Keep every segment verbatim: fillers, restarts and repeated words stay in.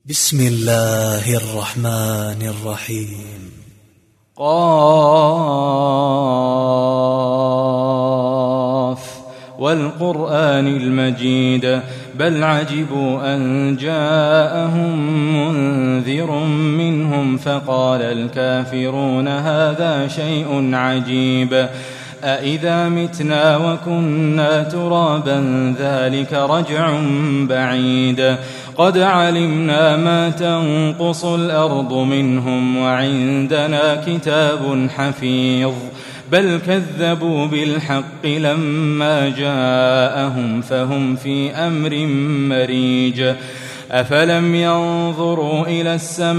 بسم الله الرحمن الرحيم. قاف والقرآن المجيد بل عجبوا أن جاءهم منذر منهم فقال الكافرون هذا شيء عجيب أإذا متنا وكنا ترابا ذلك رجع بعيد قد علمنا ما تنقص الأرض منهم وعندنا كتاب حفيظ بل كذبوا بالحق لما جاءهم فهم في أمر مريج أفلم ينظروا إلى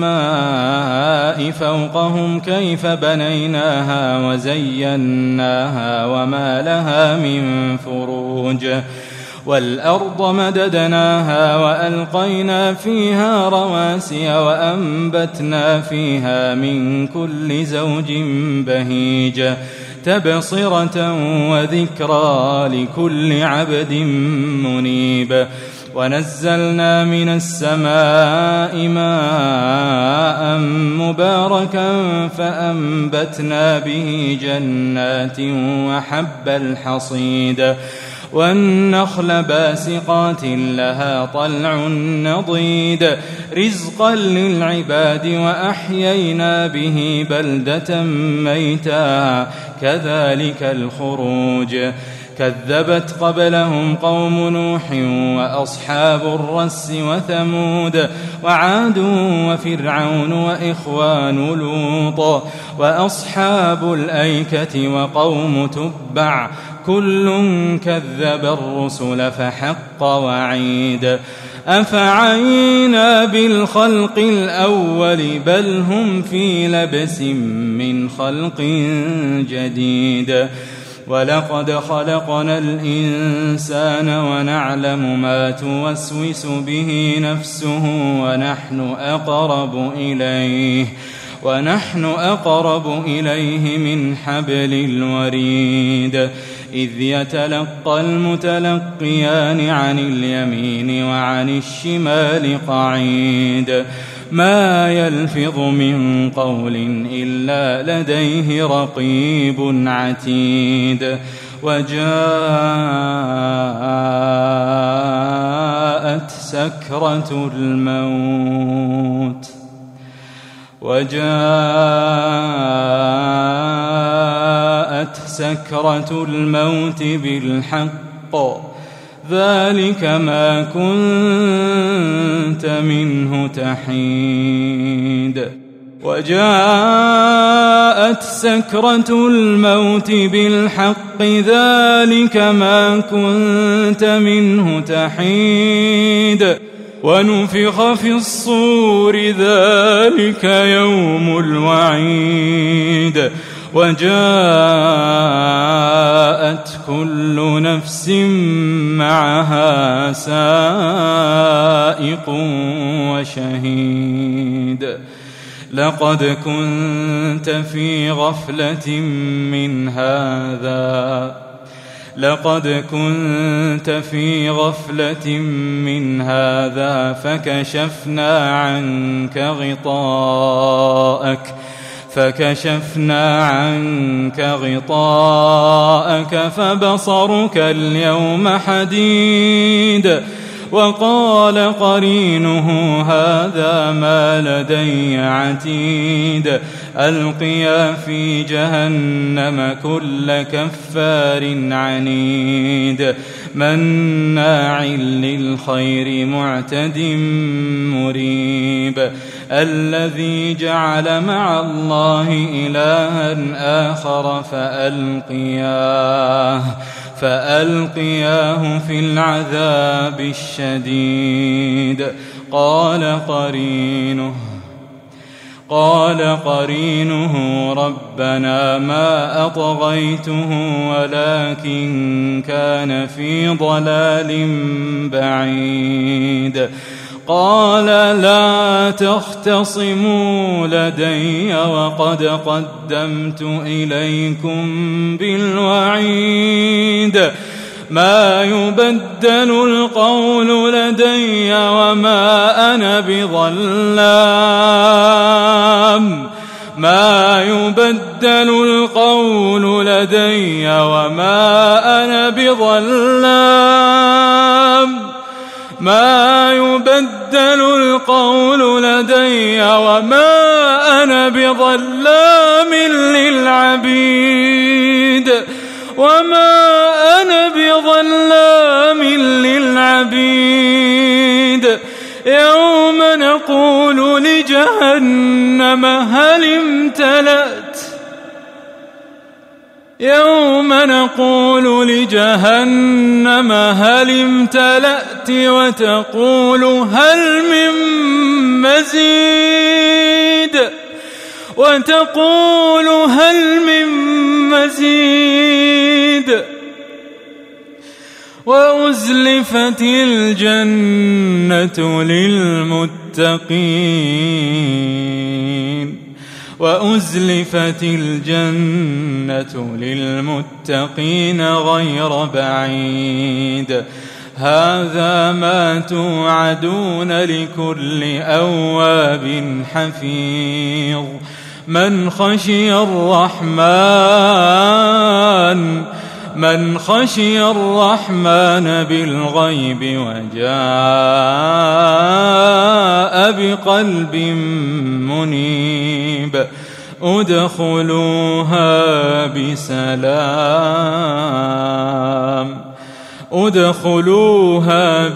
السماء فوقهم كيف بنيناها وزيناها وما لها من فروج والأرض مددناها وألقينا فيها رواسي وأنبتنا فيها من كل زوج بهيج تبصرة وذكرى لكل عبد منيب ونزلنا من السماء ماء مباركا فأنبتنا به جنات وحب الحصيد والنخل باسقات لها طلع نضيد رزقا للعباد وأحيينا به بلدة ميتا كذلك الخروج كذبت قبلهم قوم نوح وأصحاب الرس وثمود وعاد وفرعون وإخوان لوط وأصحاب الأيكة وقوم تبع كل كذب الرسل فحق وعيد أفعينا بالخلق الأول بل هم في لبس من خلق جديد ولقد خلقنا الإنسان ونعلم ما توسوس به نفسه ونحن أقرب إليه ونحن أقرب إليه من حبل الوريد إذ يتلقى المتلقيان عن اليمين وعن الشمال قعيد ما يلفظ من قول إلا لديه رقيب عتيد وجاءت سكرة الموت وجاءت سكرة الموت بالحق ذلك ما كنت منه تحيد وجاءت سكرة الموت بالحق ذلك ما كنت منه تحيد ونفخ في الصور ذلك يوم الوعيد وجاءت كل نفس معها سائق وشهيد لقد كنت في غفلة من هذا لقد كنت في غفلة من هذا فكشفنا عنك غطاءك فكشفنا عنك غطاءك فبصرك اليوم حديد وقال قرينه هذا ما لدي عتيد ألقيا في جهنم كل كفار عنيد مناع للخير معتد مريب الذي جعل مع الله إلها آخر فألقياه فألقياه في العذاب الشديد قال قرينه قال قرينه ربنا ما أطغيته ولكن كان في ضلال بعيد قال لا تختصموا لدي وقد قدمت إليكم بالوعيد ما يبدل القول لدي وما أنا بظلام ما يبدل القول لدي وما أنا بظلام ما يبدل القول لدي وما أنا بظلام للعبيد وما أنا بظلام للعبيد يوم نقول لجهنم هل امتلأت يوم نقول لجهنم هل امتلأت وتقول هل من مزيد وتقول هل من مزيد وأزلفت الجنة للمتقين وأزلفت الجنة للمتقين غير بعيد هذا ما توعدون لكل أواب حفيظ من خشي الرحمن من خشي الرحمن بالغيب وجاء بقلب منيب ادخلوها بسلام ادخلوها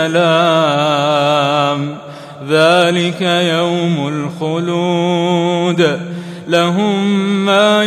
بسلام ذلك يوم الخلود لهم ما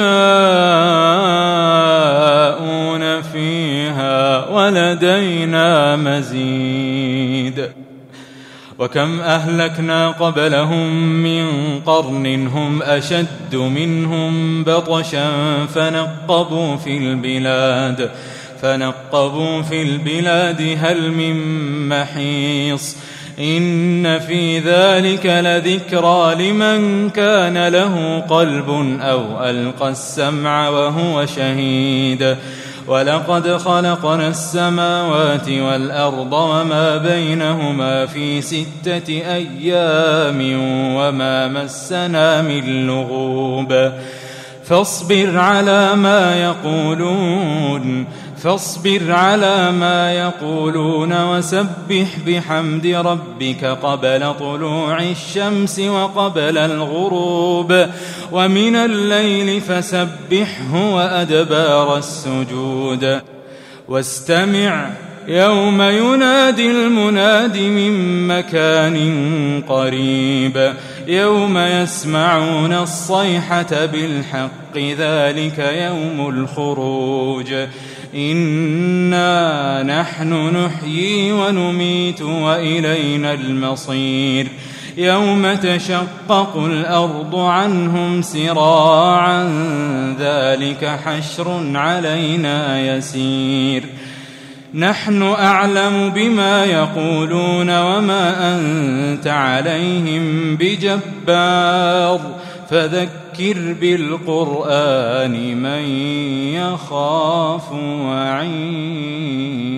يشاءون فيها ولدينا مزيد وكم أهلكنا قبلهم من قرن هم أشد منهم بطشا فنقبوا في البلاد فنقبوا في البلاد هل من محيص إن في ذلك لذكرى لمن كان له قلب أو ألقى السمع وهو شهيد ولقد خلقنا السماوات والأرض وما بينهما في ستة أيام وما مسنا من لغوب فاصبر على ما يقولون فاصبر على ما يقولون وسبح بحمد ربك قبل طلوع الشمس وقبل الغروب ومن الليل فسبحه وأدبار السجود واستمع يوم ينادي المناد من مكان قريب يوم يسمعون الصيحة بالحق ذلك يوم الخروج إنا نحن نحيي ونميت وإلينا المصير يوم تشقق الأرض عنهم سراعا ذلك حشر علينا يسير نحن أعلم بما يقولون وما أنت عليهم بجبار فذكر بالقرآن من يخاف وعيد